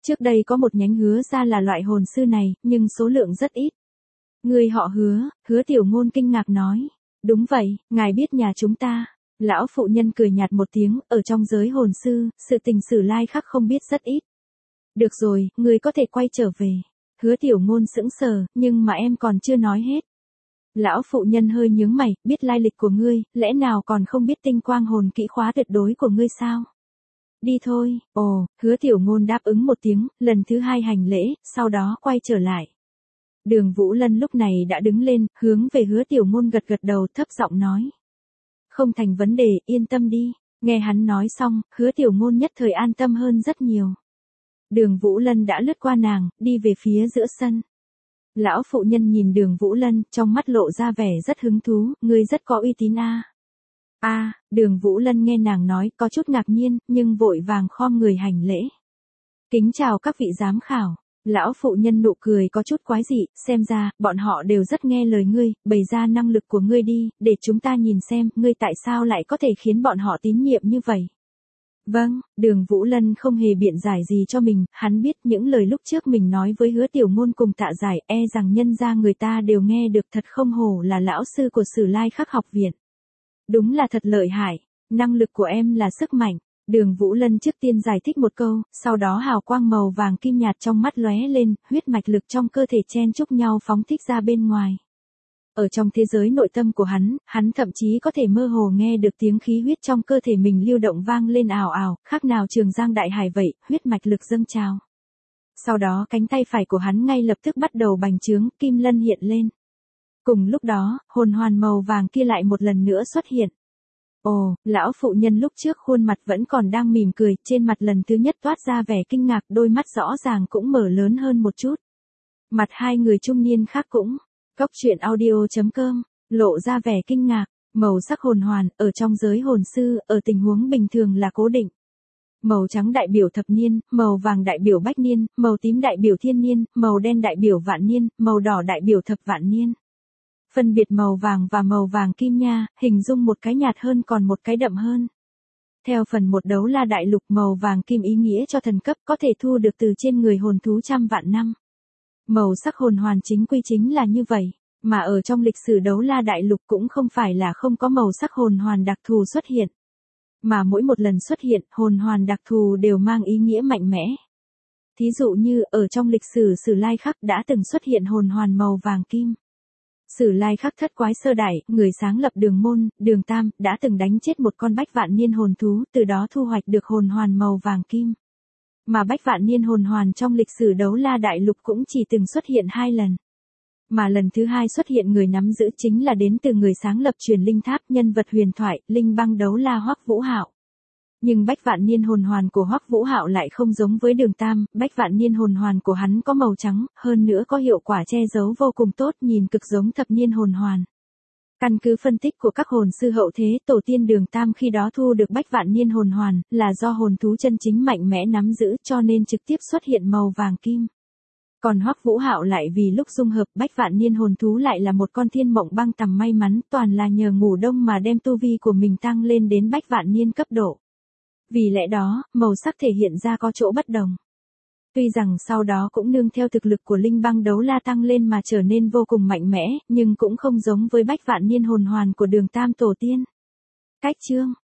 Trước đây có một nhánh Hứa gia là loại hồn sư này, nhưng số lượng rất ít. Người họ Hứa, Hứa Tiểu Ngôn kinh ngạc nói. Đúng vậy, ngài biết nhà chúng ta. Lão phụ nhân cười nhạt một tiếng, ở trong giới hồn sư, sự tình sử lai khắc không biết rất ít. Được rồi, người có thể quay trở về. Hứa Tiểu Ngôn sững sờ, nhưng mà em còn chưa nói hết. Lão phụ nhân hơi nhướng mày, biết lai lịch của ngươi, lẽ nào còn không biết tinh quang hồn kỹ khóa tuyệt đối của ngươi sao? Đi thôi. Ồ, Hứa Tiểu Ngôn đáp ứng một tiếng, lần thứ hai hành lễ, sau đó quay trở lại. Đường Vũ Lân lúc này đã đứng lên, hướng về Hứa Tiểu Ngôn gật gật đầu, thấp giọng nói. Không thành vấn đề, yên tâm đi. Nghe hắn nói xong, Hứa Tiểu Ngôn nhất thời an tâm hơn rất nhiều. Đường Vũ Lân đã lướt qua nàng, đi về phía giữa sân. Lão phụ nhân nhìn Đường Vũ Lân, trong mắt lộ ra vẻ rất hứng thú, ngươi rất có uy tín a. Đường Vũ Lân nghe nàng nói, có chút ngạc nhiên, nhưng vội vàng khom người hành lễ. Kính chào các vị giám khảo. Lão phụ nhân nụ cười có chút quái dị, xem ra, bọn họ đều rất nghe lời ngươi, bày ra năng lực của ngươi đi, để chúng ta nhìn xem, ngươi tại sao lại có thể khiến bọn họ tín nhiệm như vậy. Vâng, Đường Vũ Lân không hề biện giải gì cho mình, hắn biết những lời lúc trước mình nói với Hứa Tiểu Ngôn cùng Tạ Giải, rằng nhân ra người ta đều nghe được, thật không hổ là lão sư của Sử Lai Khắc học viện. Đúng là thật lợi hại, năng lực của em là sức mạnh. Đường Vũ Lân trước tiên giải thích một câu, sau đó hào quang màu vàng kim nhạt trong mắt lóe lên, huyết mạch lực trong cơ thể chen chúc nhau phóng thích ra bên ngoài. Ở trong thế giới nội tâm của hắn thậm chí có thể mơ hồ nghe được tiếng khí huyết trong cơ thể mình lưu động vang lên ào ào, khác nào Trường Giang đại hải vậy, huyết mạch lực dâng trào. Sau đó cánh tay phải của hắn ngay lập tức bắt đầu bành trướng, kim lân hiện lên. Cùng lúc đó, hồn hoàn màu vàng kia lại một lần nữa xuất hiện. Ồ, lão phụ nhân lúc trước khuôn mặt vẫn còn đang mỉm cười, trên mặt lần thứ nhất toát ra vẻ kinh ngạc, đôi mắt rõ ràng cũng mở lớn hơn một chút. Mặt hai người trung niên khác cũng, coctruyện.audio.com, lộ ra vẻ kinh ngạc, màu sắc hồn hoàn, ở trong giới hồn sư, ở tình huống bình thường là cố định. Màu trắng đại biểu thập niên, màu vàng đại biểu bách niên, màu tím đại biểu thiên niên, màu đen đại biểu vạn niên, màu đỏ đại biểu thập vạn niên. Phân biệt màu vàng và màu vàng kim nha, hình dung một cái nhạt hơn còn một cái đậm hơn. Theo phần một đấu la đại lục, màu vàng kim ý nghĩa cho thần cấp có thể thu được từ trên người hồn thú trăm vạn năm. Màu sắc hồn hoàn chính quy chính là như vậy, mà ở trong lịch sử đấu la đại lục cũng không phải là không có màu sắc hồn hoàn đặc thù xuất hiện. Mà mỗi một lần xuất hiện, hồn hoàn đặc thù đều mang ý nghĩa mạnh mẽ. Thí dụ như, ở trong lịch sử Sử Lai Khắc đã từng xuất hiện hồn hoàn màu vàng kim. Sử Lai Khắc thất quái sơ đại, người sáng lập Đường Môn, Đường Tam, đã từng đánh chết một con bách vạn niên hồn thú, từ đó thu hoạch được hồn hoàn màu vàng kim. Mà bách vạn niên hồn hoàn trong lịch sử đấu la đại lục cũng chỉ từng xuất hiện 2 lần. Mà lần thứ 2 xuất hiện người nắm giữ chính là đến từ người sáng lập truyền linh tháp, nhân vật huyền thoại, linh băng đấu la Hoắc Vũ Hạo. Nhưng bách vạn niên hồn hoàn của Hoắc Vũ Hạo lại không giống với Đường Tam, bách vạn niên hồn hoàn của hắn có màu trắng, hơn nữa có hiệu quả che giấu vô cùng tốt, nhìn cực giống thập niên hồn hoàn. Căn cứ phân tích của các hồn sư hậu thế, tổ tiên Đường Tam khi đó thu được bách vạn niên hồn hoàn, là do hồn thú chân chính mạnh mẽ nắm giữ, cho nên trực tiếp xuất hiện màu vàng kim. Còn Hoắc Vũ Hạo lại vì lúc dung hợp bách vạn niên hồn thú lại là một con thiên mộng băng tầm may mắn, toàn là nhờ ngủ đông mà đem tu vi của mình tăng lên đến bách vạn niên cấp độ. Vì lẽ đó, màu sắc thể hiện ra có chỗ bất đồng. Tuy rằng sau đó cũng nương theo thực lực của linh băng đấu la tăng lên mà trở nên vô cùng mạnh mẽ, nhưng cũng không giống với bách vạn niên hồn hoàn của Đường Tam tổ tiên. Cách chương